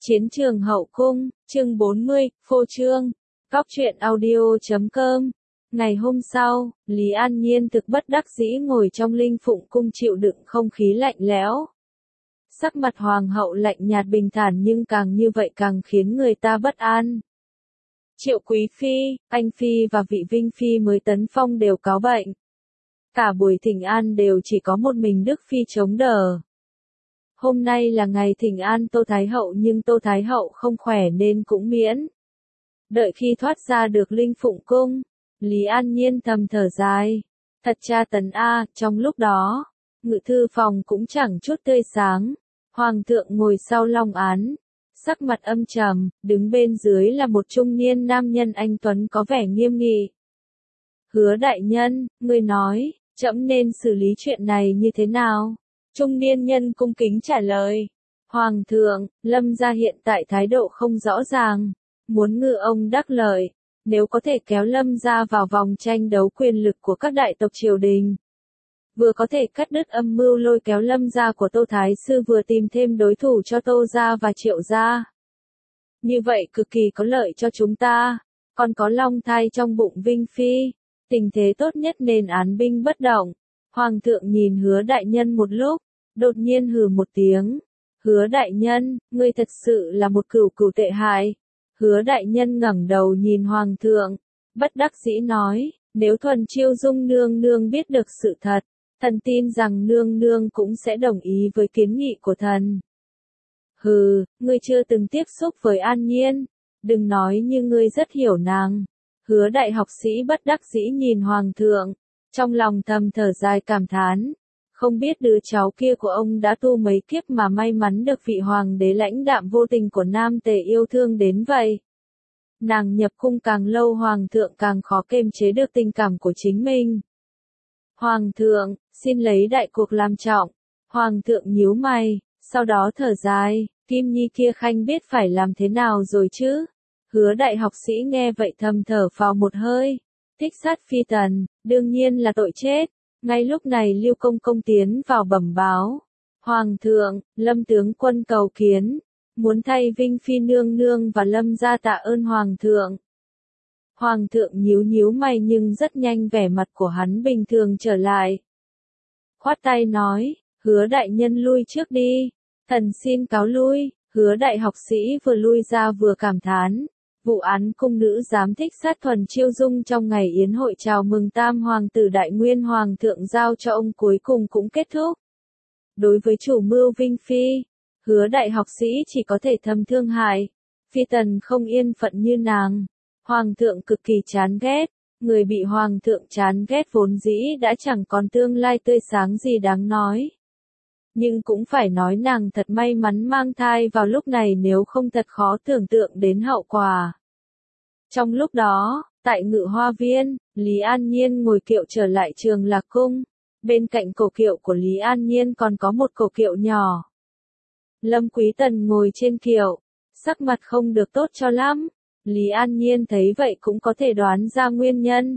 Chiến trường hậu cung, chương 40, phô trương. Góc truyện audio.com. Ngày hôm sau, Lý An Nhiên thực bất đắc dĩ ngồi trong Linh Phụng cung chịu đựng không khí lạnh lẽo. Sắc mặt hoàng hậu lạnh nhạt bình thản nhưng càng như vậy càng khiến người ta bất an. Triệu Quý Phi, Anh Phi và vị Vinh Phi mới tấn phong đều cáo bệnh. Cả buổi thỉnh an đều chỉ có một mình Đức Phi chống đỡ. Hôm nay là ngày thỉnh an Tô Thái Hậu nhưng Tô Thái Hậu không khỏe nên cũng miễn. Đợi khi thoát ra được Linh Phụng cung, Lý An Nhiên thầm thở dài. Thật tra tấn a, trong lúc đó, ngự thư phòng cũng chẳng chút tươi sáng. Hoàng thượng ngồi sau long án, sắc mặt âm trầm, đứng bên dưới là một trung niên nam nhân anh tuấn có vẻ nghiêm nghị. Hứa đại nhân, ngươi nói, trẫm nên xử lý chuyện này như thế nào? Trung niên nhân cung kính trả lời. Hoàng thượng, Lâm gia hiện tại thái độ không rõ ràng, muốn ngư ông đắc lợi, nếu có thể kéo Lâm gia vào vòng tranh đấu quyền lực của các đại tộc triều đình. Vừa có thể cắt đứt âm mưu lôi kéo Lâm gia của Tô Thái Sư vừa tìm thêm đối thủ cho Tô gia và Triệu gia. Như vậy cực kỳ có lợi cho chúng ta, còn có long thai trong bụng Vinh Phi, tình thế tốt nhất nên án binh bất động. Hoàng thượng nhìn Hứa đại nhân một lúc, đột nhiên hừ một tiếng. Hứa đại nhân, ngươi thật sự là một cửu cửu tệ hại. Hứa đại nhân ngẩng đầu nhìn hoàng thượng, bất đắc dĩ nói, nếu Thuần Chiêu Dung nương nương biết được sự thật, thần tin rằng nương nương cũng sẽ đồng ý với kiến nghị của thần. Hừ, ngươi chưa từng tiếp xúc với An Nhiên, đừng nói như ngươi rất hiểu nàng. Hứa đại học sĩ bất đắc dĩ nhìn hoàng thượng, trong lòng thầm thở dài cảm thán, không biết đứa cháu kia của ông đã tu mấy kiếp mà may mắn được vị hoàng đế lãnh đạm vô tình của Nam Tề yêu thương đến vậy. Nàng nhập cung càng lâu hoàng thượng càng khó kiềm chế được tình cảm của chính mình. Hoàng thượng, xin lấy đại cuộc làm trọng. Hoàng thượng nhíu mày, sau đó thở dài, Kim Nhi kia khanh biết phải làm thế nào rồi chứ? Hứa đại học sĩ nghe vậy thầm thở phào một hơi. Thích sát phi tần, đương nhiên là tội chết. Ngay lúc này Lưu Công Công tiến vào bẩm báo. Hoàng thượng, Lâm tướng quân cầu kiến, muốn thay Vinh Phi nương nương và Lâm gia tạ ơn Hoàng thượng. Hoàng thượng nhíu nhíu mày nhưng rất nhanh vẻ mặt của hắn bình thường trở lại. Khoát tay nói, Hứa đại nhân lui trước đi, thần xin cáo lui. Hứa đại học sĩ vừa lui ra vừa cảm thán. Vụ án cung nữ giám thích sát Thuần Chiêu Dung trong ngày yến hội chào mừng tam hoàng tử đại nguyên hoàng thượng giao cho ông cuối cùng cũng kết thúc. Đối với chủ mưu Vinh Phi, Hứa đại học sĩ chỉ có thể thầm thương hại. Phi tần không yên phận như nàng. Hoàng thượng cực kỳ chán ghét. Người bị hoàng thượng chán ghét vốn dĩ đã chẳng còn tương lai tươi sáng gì đáng nói. Nhưng cũng phải nói nàng thật may mắn mang thai vào lúc này nếu không thật khó tưởng tượng đến hậu quả. Trong lúc đó, tại Ngự Hoa Viên, Lý An Nhiên ngồi kiệu trở lại Trường Lạc Cung. Bên cạnh cổ kiệu của Lý An Nhiên còn có một cổ kiệu nhỏ. Lâm Quý Tần ngồi trên kiệu, sắc mặt không được tốt cho lắm. Lý An Nhiên thấy vậy cũng có thể đoán ra nguyên nhân.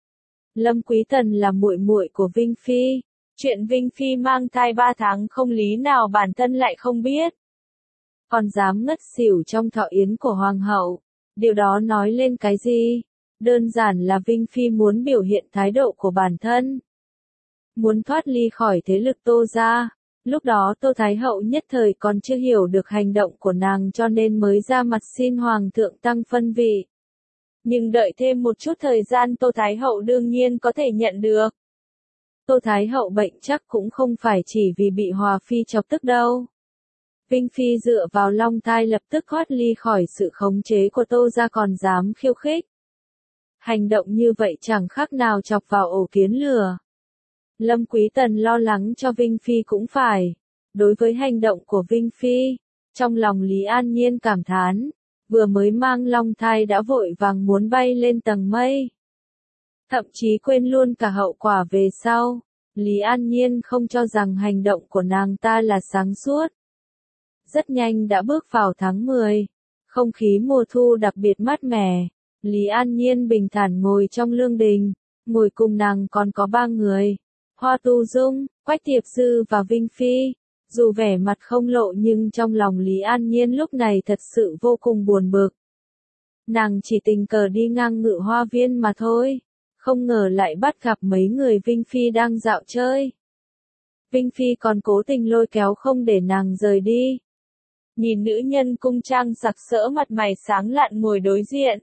Lâm Quý Tần là muội muội của Vinh Phi. Chuyện Vinh Phi mang thai 3 tháng không lý nào bản thân lại không biết. Còn dám ngất xỉu trong thọ yến của Hoàng hậu. Điều đó nói lên cái gì? Đơn giản là Vinh Phi muốn biểu hiện thái độ của bản thân. Muốn thoát ly khỏi thế lực Tô gia. Lúc đó Tô Thái Hậu nhất thời còn chưa hiểu được hành động của nàng cho nên mới ra mặt xin Hoàng thượng tăng phân vị. Nhưng đợi thêm một chút thời gian Tô Thái Hậu đương nhiên có thể nhận được. Tô Thái Hậu bệnh chắc cũng không phải chỉ vì bị Hòa Phi chọc tức đâu. Vinh Phi dựa vào long thai lập tức thoát ly khỏi sự khống chế của Tô gia còn dám khiêu khích. Hành động như vậy chẳng khác nào chọc vào ổ kiến lửa. Lâm Quý Tần lo lắng cho Vinh Phi cũng phải. Đối với hành động của Vinh Phi, trong lòng Lý An Nhiên cảm thán, vừa mới mang long thai đã vội vàng muốn bay lên tầng mây. Thậm chí quên luôn cả hậu quả về sau. Lý An Nhiên không cho rằng hành động của nàng ta là sáng suốt. Rất nhanh đã bước vào tháng 10. Không khí mùa thu đặc biệt mát mẻ. Lý An Nhiên bình thản ngồi trong lương đình. Ngồi cùng nàng còn có 3 người. Hoa Tu Dung, Quách Tiệp Dư và Vinh Phi. Dù vẻ mặt không lộ nhưng trong lòng Lý An Nhiên lúc này thật sự vô cùng buồn bực. Nàng chỉ tình cờ đi ngang Ngự Hoa Viên mà thôi, không ngờ lại bắt gặp mấy người Vinh Phi đang dạo chơi. Vinh Phi còn cố tình lôi kéo không để nàng rời đi. Nhìn nữ nhân cung trang sặc sỡ mặt mày sáng lạn ngồi đối diện.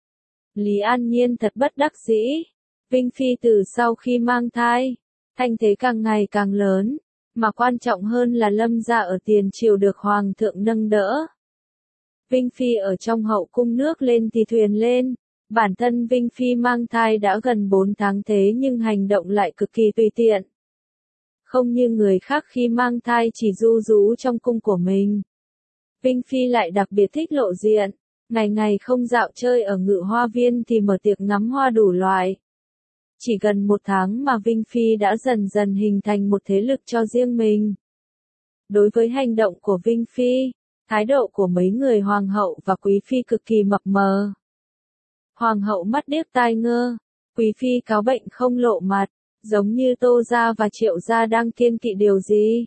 Lý An Nhiên thật bất đắc dĩ. Vinh Phi từ sau khi mang thai, thanh thế càng ngày càng lớn, mà quan trọng hơn là Lâm gia ở tiền triều được Hoàng thượng nâng đỡ. Vinh Phi ở trong hậu cung nước lên thì thuyền lên, bản thân Vinh Phi mang thai đã gần 4 tháng thế nhưng hành động lại cực kỳ tùy tiện. Không như người khác khi mang thai chỉ ru rú trong cung của mình. Vinh Phi lại đặc biệt thích lộ diện, ngày ngày không dạo chơi ở Ngự Hoa Viên thì mở tiệc ngắm hoa đủ loại. Chỉ gần 1 tháng mà Vinh Phi đã dần dần hình thành một thế lực cho riêng mình. Đối với hành động của Vinh Phi, thái độ của mấy người hoàng hậu và quý phi cực kỳ mập mờ. Hoàng hậu mắt điếc tai ngơ, quý phi cáo bệnh không lộ mặt, giống như Tô gia và Triệu gia đang kiêng kỵ điều gì.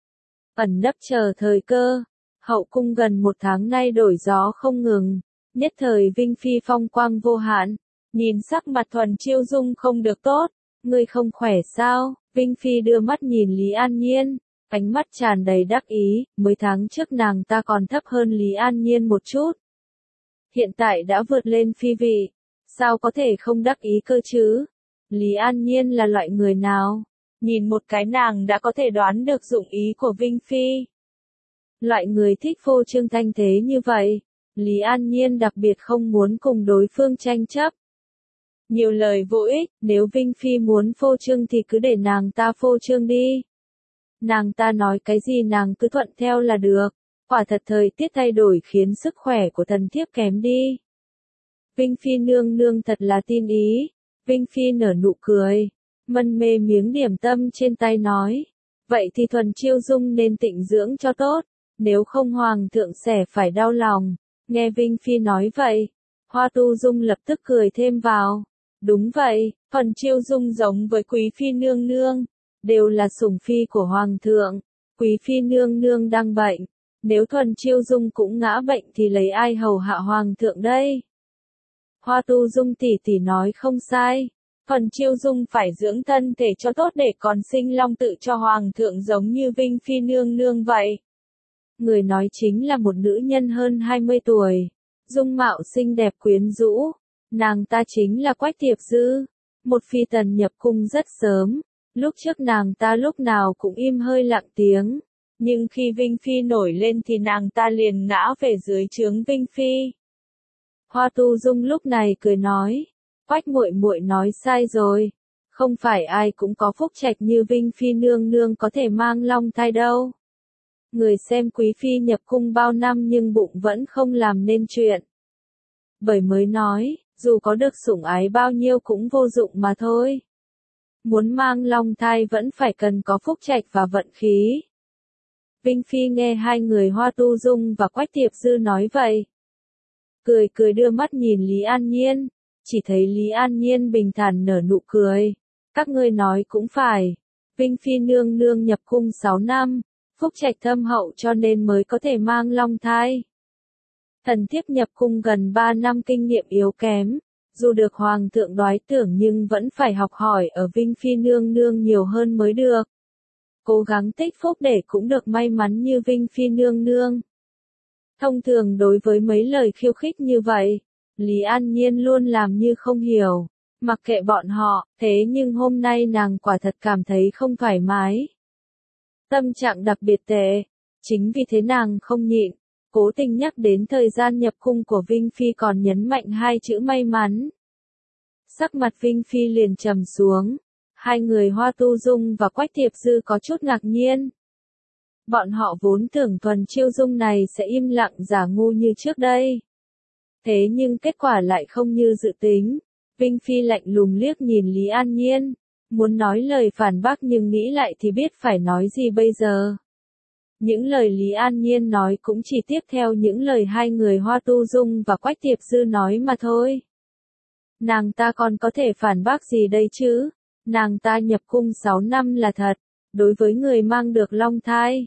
Ẩn nấp chờ thời cơ, hậu cung gần 1 tháng nay đổi gió không ngừng, nhất thời Vinh Phi phong quang vô hạn, nhìn sắc mặt Thuần Chiêu Dung không được tốt, ngươi không khỏe sao? Vinh Phi đưa mắt nhìn Lý An Nhiên, ánh mắt tràn đầy đắc ý, mấy tháng trước nàng ta còn thấp hơn Lý An Nhiên một chút. Hiện tại đã vượt lên phi vị, sao có thể không đắc ý cơ chứ? Lý An Nhiên là loại người nào? Nhìn một cái nàng đã có thể đoán được dụng ý của Vinh Phi. Loại người thích phô trương thanh thế như vậy, Lý An Nhiên đặc biệt không muốn cùng đối phương tranh chấp. Nhiều lời vô ích, nếu Vinh Phi muốn phô trương thì cứ để nàng ta phô trương đi. Nàng ta nói cái gì nàng cứ thuận theo là được, quả thật thời tiết thay đổi khiến sức khỏe của thần thiếp kém đi. Vinh Phi nương nương thật là tin ý, Vinh Phi nở nụ cười, mân mê miếng điểm tâm trên tay nói, vậy thì Thuần Chiêu Dung nên tịnh dưỡng cho tốt, nếu không Hoàng thượng sẽ phải đau lòng. Nghe Vinh Phi nói vậy, Hoa Tu Dung lập tức cười thêm vào. Đúng vậy, Thuần Chiêu Dung giống với Quý Phi nương nương, đều là sủng phi của Hoàng thượng. Quý Phi nương nương đang bệnh, nếu Thuần Chiêu Dung cũng ngã bệnh thì lấy ai hầu hạ Hoàng thượng đây? Hoa Tu Dung tỷ tỷ nói không sai, Thuần Chiêu Dung phải dưỡng thân thể cho tốt để còn sinh long tự cho Hoàng thượng giống như Vinh Phi nương nương vậy. Người nói chính là một nữ nhân hơn 20 tuổi, dung mạo xinh đẹp quyến rũ. Nàng ta chính là Quách Tiệp Dư, một phi tần nhập cung rất sớm, lúc trước nàng ta lúc nào cũng im hơi lặng tiếng, nhưng khi Vinh Phi nổi lên thì nàng ta liền ngã về dưới trướng Vinh Phi. Hoa Tu Dung lúc này cười nói, Quách muội muội nói sai rồi, không phải ai cũng có phúc trạch như Vinh Phi nương nương có thể mang long thai đâu. Người xem Quý Phi nhập cung bao năm nhưng bụng vẫn không làm nên chuyện. Bởi mới nói, dù có được sủng ái bao nhiêu cũng vô dụng mà thôi. Muốn mang long thai vẫn phải cần có phúc trạch và vận khí. Vinh Phi nghe hai người Hoa Tu Dung và Quách Tiệp Dư nói vậy. Cười cười đưa mắt nhìn Lý An Nhiên, chỉ thấy Lý An Nhiên bình thản nở nụ cười. Các ngươi nói cũng phải, Vinh Phi nương nương nhập cung 6 năm, phúc trạch thâm hậu cho nên mới có thể mang long thai. Thần thiếp nhập cung gần 3 năm kinh nghiệm yếu kém, dù được Hoàng thượng đoái tưởng nhưng vẫn phải học hỏi ở Vinh Phi nương nương nhiều hơn mới được. Cố gắng tích phúc để cũng được may mắn như Vinh Phi nương nương. Thông thường đối với mấy lời khiêu khích như vậy, Lý An Nhiên luôn làm như không hiểu, mặc kệ bọn họ, thế nhưng hôm nay nàng quả thật cảm thấy không thoải mái. Tâm trạng đặc biệt tệ, chính vì thế nàng không nhịn, cố tình nhắc đến thời gian nhập cung của Vinh Phi còn nhấn mạnh hai chữ may mắn. Sắc mặt Vinh Phi liền trầm xuống, hai người Hoa Tu Dung và Quách Tiệp Dư có chút ngạc nhiên. Bọn họ vốn tưởng Thuần Chiêu Dung này sẽ im lặng giả ngu như trước đây. Thế nhưng kết quả lại không như dự tính. Vinh Phi lạnh lùng liếc nhìn Lý An Nhiên, muốn nói lời phản bác nhưng nghĩ lại thì biết phải nói gì bây giờ. Những lời Lý An Nhiên nói cũng chỉ tiếp theo những lời hai người Hoa Tu Dung và Quách Tiệp Dư nói mà thôi. Nàng ta còn có thể phản bác gì đây chứ? Nàng ta nhập cung 6 năm là thật, đối với người mang được long thai,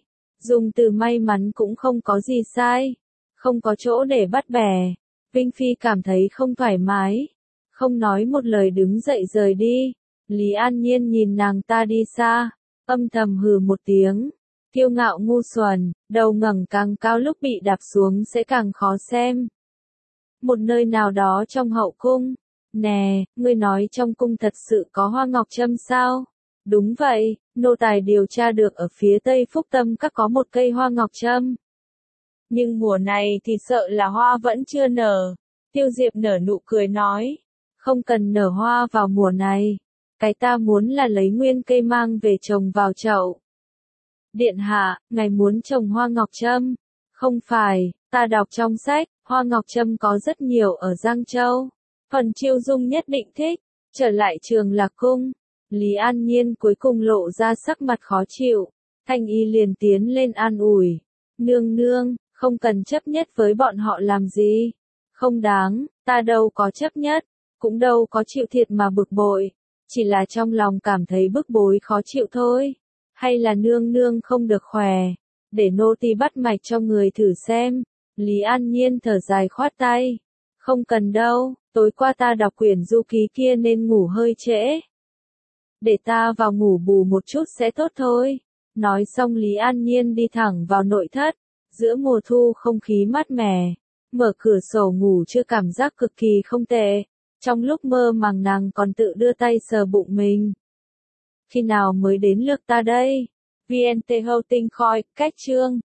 Dùng từ may mắn cũng không có gì sai. Không có chỗ để bắt bẻ. Vinh Phi cảm thấy không thoải mái. Không nói một lời đứng dậy rời đi. Lý An Nhiên nhìn nàng ta đi xa. Âm thầm hừ một tiếng. Kiêu ngạo ngu xuẩn, đầu ngẩng càng cao lúc bị đạp xuống sẽ càng khó xem. Một nơi nào đó trong hậu cung. Nè, ngươi nói trong cung thật sự có hoa ngọc trâm sao? Đúng vậy, nô tài điều tra được ở phía tây Phúc Tâm Các có một cây hoa ngọc trâm. Nhưng mùa này thì sợ là hoa vẫn chưa nở. Tiêu Diệp nở nụ cười nói. Không cần nở hoa vào mùa này. Cái ta muốn là lấy nguyên cây mang về trồng vào chậu. Điện hạ, ngài muốn trồng hoa ngọc trâm? Không phải, ta đọc trong sách, hoa ngọc trâm có rất nhiều ở Giang Châu. Phần Chiêu Dung nhất định thích. Trở lại Trường Lạc Cung. Lý An Nhiên cuối cùng lộ ra sắc mặt khó chịu. Thanh Y liền tiến lên an ủi. Nương nương, không cần chấp nhất với bọn họ làm gì. Không đáng, ta đâu có chấp nhất. Cũng đâu có chịu thiệt mà bực bội. Chỉ là trong lòng cảm thấy bức bối khó chịu thôi. Hay là nương nương không được khỏe. Để nô tỳ bắt mạch cho người thử xem. Lý An Nhiên thở dài khoát tay. Không cần đâu, tối qua ta đọc quyển du ký kia nên ngủ hơi trễ. Để ta vào ngủ bù một chút sẽ tốt thôi. Nói xong Lý An Nhiên đi thẳng vào nội thất. Giữa mùa thu không khí mát mẻ. Mở cửa sổ ngủ chưa cảm giác cực kỳ không tệ. Trong lúc mơ màng nàng còn tự đưa tay sờ bụng mình. Khi nào mới đến lượt ta đây? VNT Hậu Tinh Khoi, cách chương.